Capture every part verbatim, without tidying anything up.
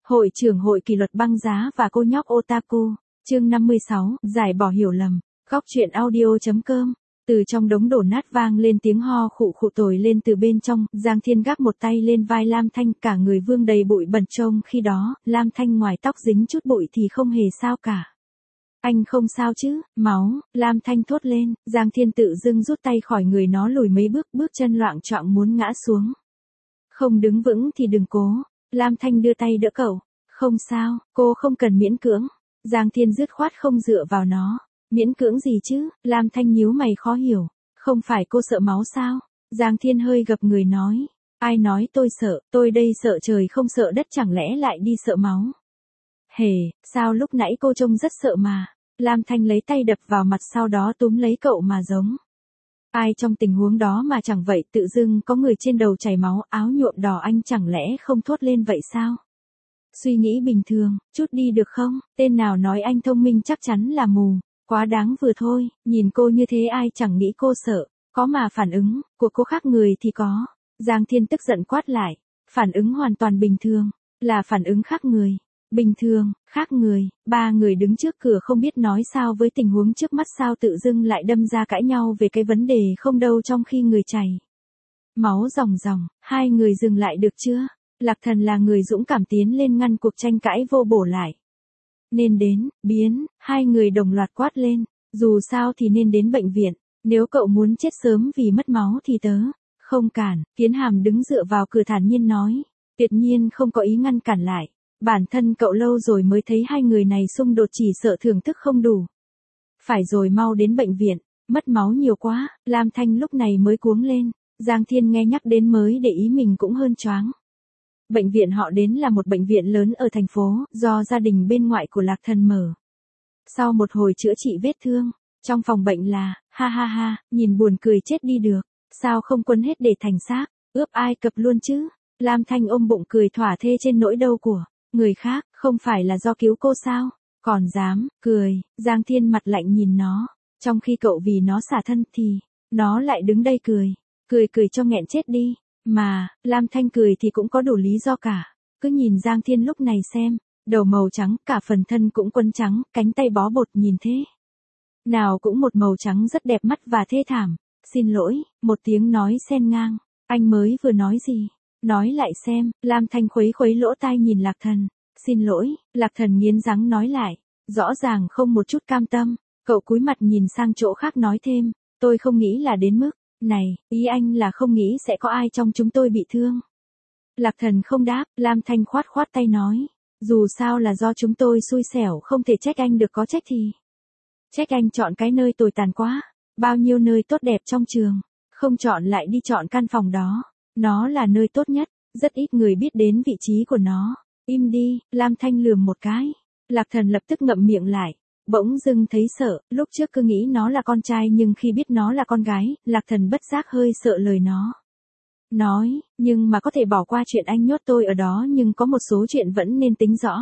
Hội trưởng hội kỷ luật băng giá và cô nhóc otaku, chương năm mươi sáu, giải bỏ hiểu lầm, góc truyện audio.com. Từ trong đống đổ nát vang lên tiếng ho khụ khụ tồi lên từ bên trong, Giang Thiên gác một tay lên vai Lam Thanh, cả người vương đầy bụi bẩn trông khi đó, Lam Thanh ngoài tóc dính chút bụi thì không hề sao cả. Anh không sao chứ, máu, Lam Thanh thốt lên, Giang Thiên tự dưng rút tay khỏi người nó lùi mấy bước, bước chân loạng choạng muốn ngã xuống. Không đứng vững thì đừng cố, Lam Thanh đưa tay đỡ cậu, không sao, cô không cần miễn cưỡng, Giang Thiên dứt khoát không dựa vào nó. Miễn cưỡng gì chứ, Lam Thanh nhíu mày khó hiểu, không phải cô sợ máu sao? Giang Thiên hơi gập người nói, ai nói tôi sợ, tôi đây sợ trời không sợ đất chẳng lẽ lại đi sợ máu. Hề, sao lúc nãy cô trông rất sợ mà, Lam Thanh lấy tay đập vào mặt sau đó túm lấy cậu mà giống. Ai trong tình huống đó mà chẳng vậy, tự dưng có người trên đầu chảy máu, áo nhuộm đỏ, anh chẳng lẽ không thốt lên vậy sao? Suy nghĩ bình thường, chút đi được không, tên nào nói anh thông minh chắc chắn là mù. Quá đáng vừa thôi, nhìn cô như thế ai chẳng nghĩ cô sợ, có mà phản ứng của cô khác người thì có. Giang Thiên tức giận quát lại, phản ứng hoàn toàn bình thường, là phản ứng khác người. Bình thường, khác người, ba người đứng trước cửa không biết nói sao với tình huống trước mắt, sao tự dưng lại đâm ra cãi nhau về cái vấn đề không đâu trong khi người chảy máu ròng ròng, hai người dừng lại được chưa? Lạc Thần là người dũng cảm tiến lên ngăn cuộc tranh cãi vô bổ lại. Nên đến, biến, hai người đồng loạt quát lên, dù sao thì nên đến bệnh viện, nếu cậu muốn chết sớm vì mất máu thì tớ, không cản, Kiến Hàm đứng dựa vào cửa thản nhiên nói, tuyệt nhiên không có ý ngăn cản lại, bản thân cậu lâu rồi mới thấy hai người này xung đột, chỉ sợ thưởng thức không đủ. Phải rồi, mau đến bệnh viện, mất máu nhiều quá, Lam Thanh lúc này mới cuống lên, Giang Thiên nghe nhắc đến mới để ý mình cũng hơn choáng. Bệnh viện họ đến là một bệnh viện lớn ở thành phố, do gia đình bên ngoại của Lạc Thần mở. Sau một hồi chữa trị vết thương, trong phòng bệnh là, ha ha ha, nhìn buồn cười chết đi được, sao không quấn hết để thành xác, ướp Ai Cập luôn chứ. Lam Thanh ôm bụng cười thỏa thê trên nỗi đau của người khác, không phải là do cứu cô sao, còn dám, cười. Giang Thiên mặt lạnh nhìn nó, trong khi cậu vì nó xả thân thì, nó lại đứng đây cười, cười cười cho nghẹn chết đi. Mà, Lam Thanh cười thì cũng có đủ lý do cả. Cứ nhìn Giang Thiên lúc này xem, đầu màu trắng, cả phần thân cũng quấn trắng, cánh tay bó bột, nhìn thế nào cũng một màu trắng rất đẹp mắt và thê thảm. Xin lỗi, một tiếng nói xen ngang, anh mới vừa nói gì? Nói lại xem. Lam Thanh khuấy khuấy lỗ tai nhìn Lạc Thần. Xin lỗi, Lạc Thần nghiến răng nói lại, rõ ràng không một chút cam tâm. Cậu cúi mặt nhìn sang chỗ khác nói thêm, tôi không nghĩ là đến mức này, ý anh là không nghĩ sẽ có ai trong chúng tôi bị thương. Lạc Thần không đáp, Lam Thanh khoát khoát tay nói, dù sao là do chúng tôi xui xẻo, không thể trách anh được, có trách thì trách anh chọn cái nơi tồi tàn quá, bao nhiêu nơi tốt đẹp trong trường, không chọn lại đi chọn căn phòng đó, nó là nơi tốt nhất, rất ít người biết đến vị trí của nó. Im đi, Lam Thanh lườm một cái. Lạc Thần lập tức ngậm miệng lại. Bỗng dưng thấy sợ, lúc trước cứ nghĩ nó là con trai nhưng khi biết nó là con gái, Lạc Thần bất giác hơi sợ lời nó nói, nhưng mà có thể bỏ qua chuyện anh nhốt tôi ở đó, nhưng có một số chuyện vẫn nên tính rõ.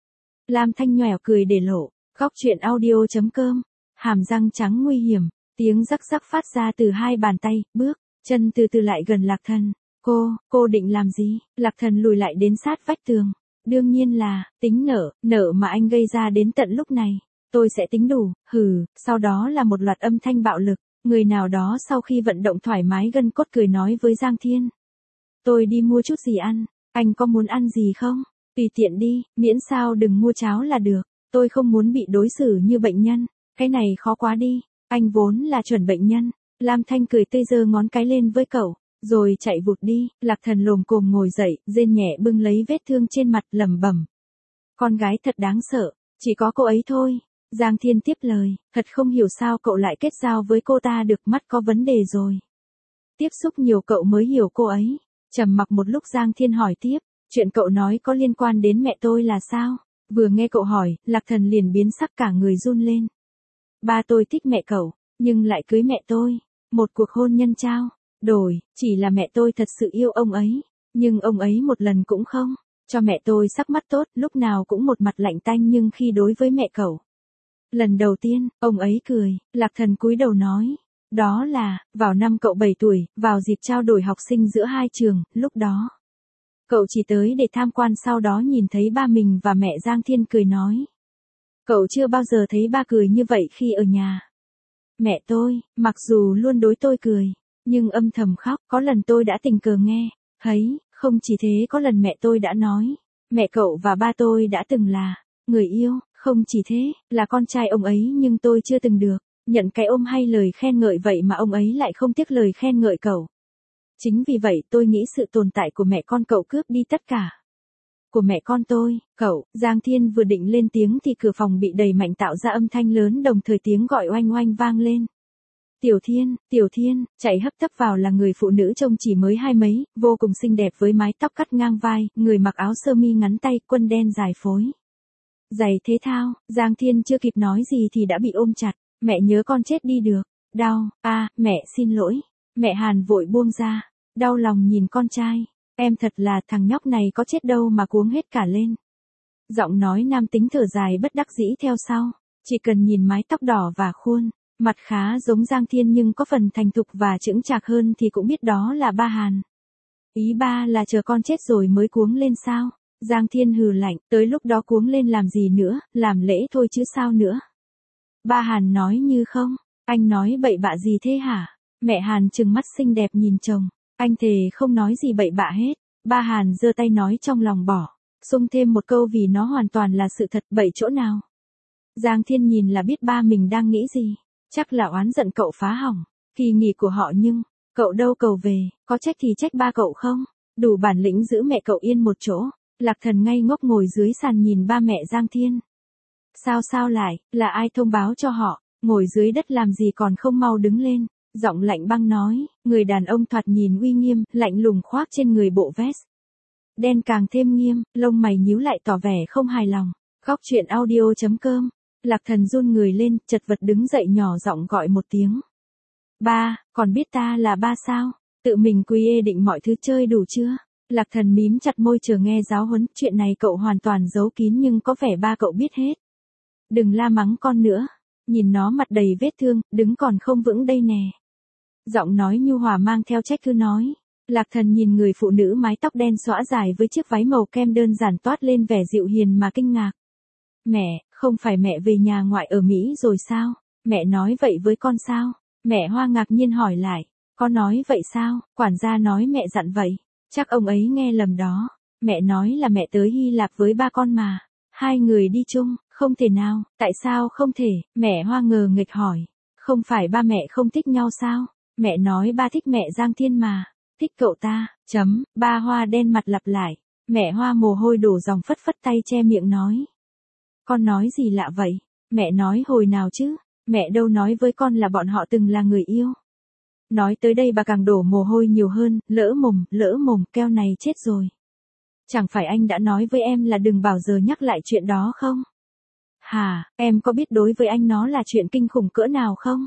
Lam Thanh nhoẻo cười để lộ, góc truyện audio.com, hàm răng trắng nguy hiểm, tiếng rắc rắc phát ra từ hai bàn tay, bước chân từ từ lại gần Lạc Thần. Cô, cô định làm gì? Lạc Thần lùi lại đến sát vách tường. Đương nhiên là, tính nợ, nợ mà anh gây ra đến tận lúc này. Tôi sẽ tính đủ, hừ, sau đó là một loạt âm thanh bạo lực, người nào đó sau khi vận động thoải mái gân cốt cười nói với Giang Thiên. Tôi đi mua chút gì ăn, anh có muốn ăn gì không? Tùy tiện đi, miễn sao đừng mua cháo là được, tôi không muốn bị đối xử như bệnh nhân, cái này khó quá đi, anh vốn là chuẩn bệnh nhân. Lam Thanh cười tươi giơ ngón cái lên với cậu, rồi chạy vụt đi. Lạc Thần lồm cồm ngồi dậy, rên nhẹ bưng lấy vết thương trên mặt, lẩm bẩm. Con gái thật đáng sợ, chỉ có cô ấy thôi. Giang Thiên tiếp lời, thật không hiểu sao cậu lại kết giao với cô ta được, mắt có vấn đề rồi. Tiếp xúc nhiều cậu mới hiểu cô ấy. Trầm mặc một lúc Giang Thiên hỏi tiếp, chuyện cậu nói có liên quan đến mẹ tôi là sao? Vừa nghe cậu hỏi, Lạc Thần liền biến sắc, cả người run lên. Ba tôi thích mẹ cậu, nhưng lại cưới mẹ tôi. Một cuộc hôn nhân trao đổi, chỉ là mẹ tôi thật sự yêu ông ấy, nhưng ông ấy một lần cũng không cho mẹ tôi sắc mắt tốt, lúc nào cũng một mặt lạnh tanh, nhưng khi đối với mẹ cậu, lần đầu tiên, ông ấy cười. Lạc Thần cúi đầu nói, đó là, vào năm cậu bảy tuổi, vào dịp trao đổi học sinh giữa hai trường, lúc đó. Cậu chỉ tới để tham quan sau đó nhìn thấy ba mình và mẹ Giang Thiên cười nói. Cậu chưa bao giờ thấy ba cười như vậy khi ở nhà. Mẹ tôi, mặc dù luôn đối tôi cười, nhưng âm thầm khóc, có lần tôi đã tình cờ nghe, thấy, không chỉ thế có lần mẹ tôi đã nói, mẹ cậu và ba tôi đã từng là người yêu, không chỉ thế, là con trai ông ấy nhưng tôi chưa từng được nhận cái ôm hay lời khen ngợi vậy mà ông ấy lại không tiếc lời khen ngợi cậu. Chính vì vậy tôi nghĩ sự tồn tại của mẹ con cậu cướp đi tất cả. Của mẹ con tôi, cậu, Giang Thiên vừa định lên tiếng thì cửa phòng bị đẩy mạnh tạo ra âm thanh lớn đồng thời tiếng gọi oanh oanh vang lên. Tiểu Thiên, Tiểu Thiên, chạy hấp tấp vào là người phụ nữ trông chỉ mới hai mấy, vô cùng xinh đẹp với mái tóc cắt ngang vai, người mặc áo sơ mi ngắn tay, quần đen dài phối. Giày thể thao, Giang Thiên chưa kịp nói gì thì đã bị ôm chặt, mẹ nhớ con chết đi được, đau, a, à, mẹ xin lỗi, mẹ Hàn vội buông ra, đau lòng nhìn con trai, em thật là thằng nhóc này có chết đâu mà cuống hết cả lên. Giọng nói nam tính thở dài bất đắc dĩ theo sau, chỉ cần nhìn mái tóc đỏ và khuôn mặt khá giống Giang Thiên nhưng có phần thành thục và chững chạc hơn thì cũng biết đó là ba Hàn. Ý ba là chờ con chết rồi mới cuống lên sao? Giang Thiên hừ lạnh, tới lúc đó cuống lên làm gì nữa, làm lễ thôi chứ sao nữa. Ba Hàn nói như không, anh nói bậy bạ gì thế hả? Mẹ Hàn trừng mắt xinh đẹp nhìn chồng, anh thề không nói gì bậy bạ hết. Ba Hàn giơ tay nói trong lòng bỏ, xung thêm một câu vì nó hoàn toàn là sự thật, bậy chỗ nào. Giang Thiên nhìn là biết ba mình đang nghĩ gì. Chắc là oán giận cậu phá hỏng kỳ nghỉ của họ nhưng, cậu đâu cầu về, có trách thì trách ba cậu không, đủ bản lĩnh giữ mẹ cậu yên một chỗ. Lạc Thần ngây ngốc ngồi dưới sàn nhìn ba mẹ Giang Thiên. Sao sao lại, là ai thông báo cho họ, ngồi dưới đất làm gì còn không mau đứng lên, giọng lạnh băng nói, người đàn ông thoạt nhìn uy nghiêm, lạnh lùng khoác trên người bộ vest đen càng thêm nghiêm, lông mày nhíu lại tỏ vẻ không hài lòng. Góc truyện audio chấm com. Lạc Thần run người lên, chật vật đứng dậy nhỏ giọng gọi một tiếng. Ba, còn biết ta là ba sao? Tự mình quy ê định mọi thứ chơi đủ chưa? Lạc Thần mím chặt môi chờ nghe giáo huấn, chuyện này cậu hoàn toàn giấu kín nhưng có vẻ ba cậu biết hết. Đừng la mắng con nữa, nhìn nó mặt đầy vết thương, đứng còn không vững đây nè. Giọng nói nhu hòa mang theo trách cứ nói. Lạc Thần nhìn người phụ nữ mái tóc đen xõa dài với chiếc váy màu kem đơn giản toát lên vẻ dịu hiền mà kinh ngạc. Mẹ, không phải mẹ về nhà ngoại ở Mỹ rồi sao? Mẹ nói vậy với con sao? Mẹ Hoa ngạc nhiên hỏi lại. Con nói vậy sao? Quản gia nói mẹ dặn vậy. Chắc ông ấy nghe lầm đó. Mẹ nói là mẹ tới Hy Lạp với ba con mà. Hai người đi chung, không thể nào. Tại sao không thể? Mẹ Hoa ngờ nghịch hỏi. Không phải ba mẹ không thích nhau sao? Mẹ nói ba thích mẹ Giang Thiên mà. Thích cậu ta, chấm, ba Hoa đen mặt lặp lại. Mẹ Hoa mồ hôi đổ dòng phất phất tay che miệng nói. Con nói gì lạ vậy? Mẹ nói hồi nào chứ? Mẹ đâu nói với con là bọn họ từng là người yêu. Nói tới đây bà càng đổ mồ hôi nhiều hơn, lỡ mồm, lỡ mồm, keo này chết rồi. Chẳng phải anh đã nói với em là đừng bao giờ nhắc lại chuyện đó không? Hà, em có biết đối với anh nó là chuyện kinh khủng cỡ nào không?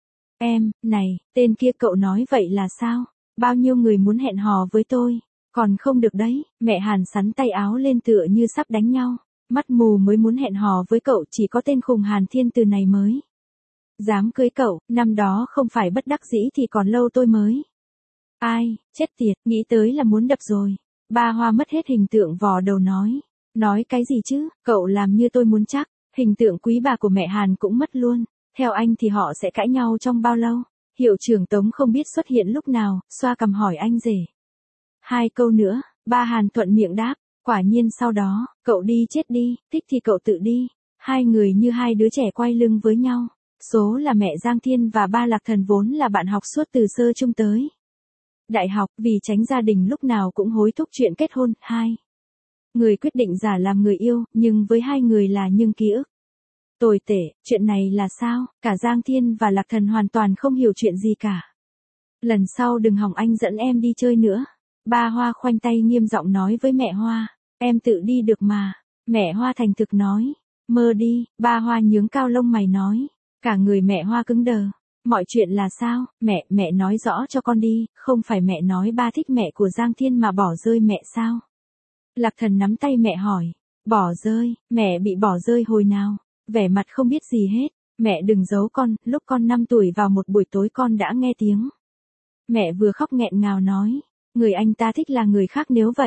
Em, này, tên kia cậu nói vậy là sao? Bao nhiêu người muốn hẹn hò với tôi, còn không được đấy. Mẹ Hàn sắn tay áo lên tựa như sắp đánh nhau. Mắt mù mới muốn hẹn hò với cậu, chỉ có tên khùng Hàn Thiên từ này mới dám cưới cậu, năm đó không phải bất đắc dĩ thì còn lâu tôi mới. Ai, chết tiệt, nghĩ tới là muốn đập rồi. Ba Hoa mất hết hình tượng vò đầu nói. Nói cái gì chứ, cậu làm như tôi muốn chắc, hình tượng quý bà của mẹ Hàn cũng mất luôn. Theo anh thì họ sẽ cãi nhau trong bao lâu? Hiệu trưởng Tống không biết xuất hiện lúc nào, xoa cằm hỏi anh rể. Hai câu nữa, ba Hàn thuận miệng đáp. Quả nhiên sau đó, cậu đi chết đi, thích thì cậu tự đi. Hai người như hai đứa trẻ quay lưng với nhau. Số là mẹ Giang Thiên và ba Lạc Thần vốn là bạn học suốt từ sơ trung tới đại học, vì tránh gia đình lúc nào cũng hối thúc chuyện kết hôn. Hai người quyết định giả làm người yêu, nhưng với hai người là những ký ức tồi tệ. Chuyện này là sao? Cả Giang Thiên và Lạc Thần hoàn toàn không hiểu chuyện gì cả. Lần sau đừng hỏng anh dẫn em đi chơi nữa. Ba Hoa khoanh tay nghiêm giọng nói với mẹ Hoa. Em tự đi được mà. Mẹ Hoa thành thực nói. Mơ đi. Ba Hoa nhướng cao lông mày nói. Cả người mẹ Hoa cứng đờ. Mọi chuyện là sao? Mẹ, mẹ nói rõ cho con đi. Không phải mẹ nói ba thích mẹ của Giang Thiên mà bỏ rơi mẹ sao? Lạc Thần nắm tay mẹ hỏi. Bỏ rơi? Mẹ bị bỏ rơi hồi nào? Vẻ mặt không biết gì hết. Mẹ đừng giấu con. Lúc con năm tuổi vào một buổi tối con đã nghe tiếng. Mẹ vừa khóc nghẹn ngào nói. Người anh ta thích là người khác, nếu vậy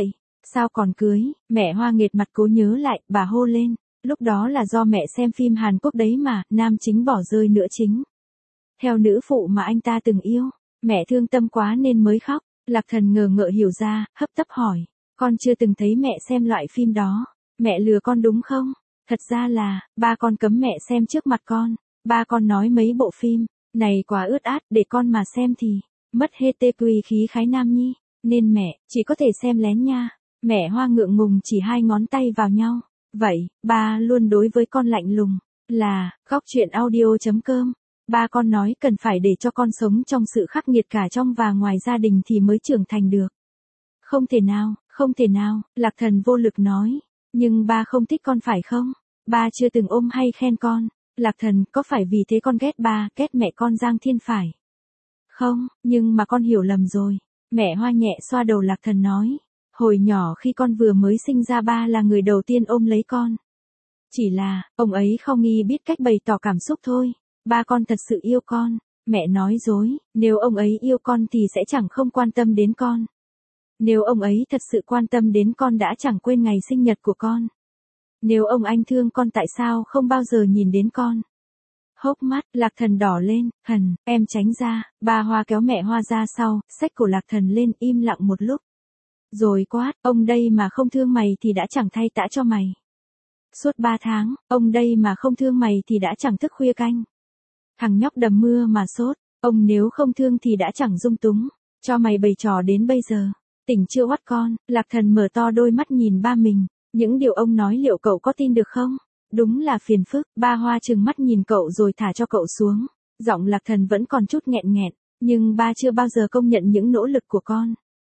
Sao còn cưới, mẹ Hoa nghệt mặt cố nhớ lại, bà hô lên. Lúc đó là do mẹ xem phim Hàn Quốc đấy mà, nam chính bỏ rơi nữ chính. Theo nữ phụ mà anh ta từng yêu, mẹ thương tâm quá nên mới khóc. Lạc Thần ngờ ngợ hiểu ra, hấp tấp hỏi. Con chưa từng thấy mẹ xem loại phim đó. Mẹ lừa con đúng không? Thật ra là, ba con cấm mẹ xem trước mặt con. Ba con nói mấy bộ phim, này quá ướt át, để con mà xem thì, mất hết tê quy khí khái nam nhi. Nên mẹ, chỉ có thể xem lén nha. Mẹ Hoa ngượng ngùng chỉ hai ngón tay vào nhau. Vậy, ba luôn đối với con lạnh lùng. Là, góc truyện audio.com. Ba con nói cần phải để cho con sống trong sự khắc nghiệt cả trong và ngoài gia đình thì mới trưởng thành được. Không thể nào, không thể nào, Lạc Thần vô lực nói. Nhưng ba không thích con phải không? Ba chưa từng ôm hay khen con. Lạc Thần, có phải vì thế con ghét ba, ghét mẹ con Giang Thiên phải? Không, nhưng mà con hiểu lầm rồi. Mẹ Hoa nhẹ xoa đầu Lạc Thần nói. Hồi nhỏ khi con vừa mới sinh ra ba là người đầu tiên ôm lấy con. Chỉ là, ông ấy không nghi biết cách bày tỏ cảm xúc thôi. Ba con thật sự yêu con. Mẹ nói dối, nếu ông ấy yêu con thì sẽ chẳng không quan tâm đến con. Nếu ông ấy thật sự quan tâm đến con đã chẳng quên ngày sinh nhật của con. Nếu ông anh thương con tại sao không bao giờ nhìn đến con? Hốc mắt, Lạc Thần đỏ lên, Thần, em tránh ra, bà Hoa kéo mẹ Hoa ra sau, xách cổ Lạc Thần lên im lặng một lúc. Rồi quát, ông đây mà không thương mày thì đã chẳng thay tã cho mày. Suốt ba tháng, ông đây mà không thương mày thì đã chẳng thức khuya canh. Thằng nhóc đầm mưa mà sốt, ông nếu không thương thì đã chẳng dung túng, cho mày bày trò đến bây giờ. Tỉnh chưa oắt con, Lạc Thần mở to đôi mắt nhìn ba mình, những điều ông nói liệu cậu có tin được không? Đúng là phiền phức, ba Hoa trừng mắt nhìn cậu rồi thả cho cậu xuống. Giọng Lạc Thần vẫn còn chút nghẹn nghẹn, nhưng ba chưa bao giờ công nhận những nỗ lực của con.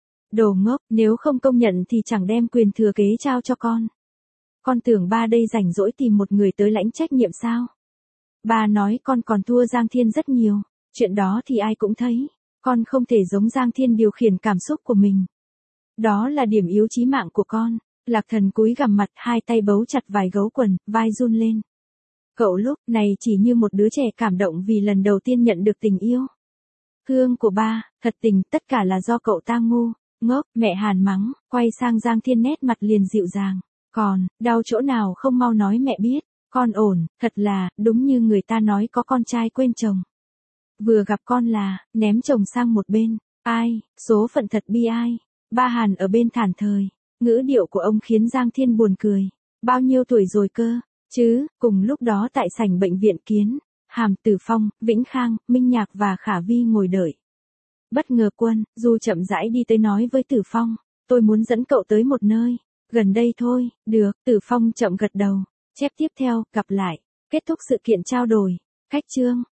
Đồ ngốc, nếu không công nhận thì chẳng đem quyền thừa kế trao cho con. Con tưởng ba đây rảnh rỗi tìm một người tới lãnh trách nhiệm sao? Ba nói con còn thua Giang Thiên rất nhiều, chuyện đó thì ai cũng thấy. Con không thể giống Giang Thiên điều khiển cảm xúc của mình. Đó là điểm yếu chí mạng của con. Lạc Thần cúi gằm mặt, hai tay bấu chặt vài gấu quần, vai run lên. Cậu lúc này chỉ như một đứa trẻ cảm động vì lần đầu tiên nhận được tình yêu. Hương của ba, thật tình, tất cả là do cậu ta ngu, ngốc, mẹ Hàn mắng, quay sang Giang Thiên nét mặt liền dịu dàng. Còn, đau chỗ nào không mau nói mẹ biết, con ổn, thật là, đúng như người ta nói có con trai quên chồng. Vừa gặp con là, ném chồng sang một bên, ai, số phận thật bi ai. Ba Hàn ở bên thản thời, ngữ điệu của ông khiến Giang Thiên buồn cười. Bao nhiêu tuổi rồi cơ, chứ, cùng lúc đó tại sảnh bệnh viện Kiến, Hàm, Tử Phong, Vĩnh Khang, Minh Nhạc và Khả Vi ngồi đợi. Bất ngờ Quân, Du chậm rãi đi tới nói với Tử Phong, tôi muốn dẫn cậu tới một nơi, gần đây thôi, được, Tử Phong chậm gật đầu, chép tiếp theo, gặp lại, kết thúc sự kiện trao đổi, khách trương.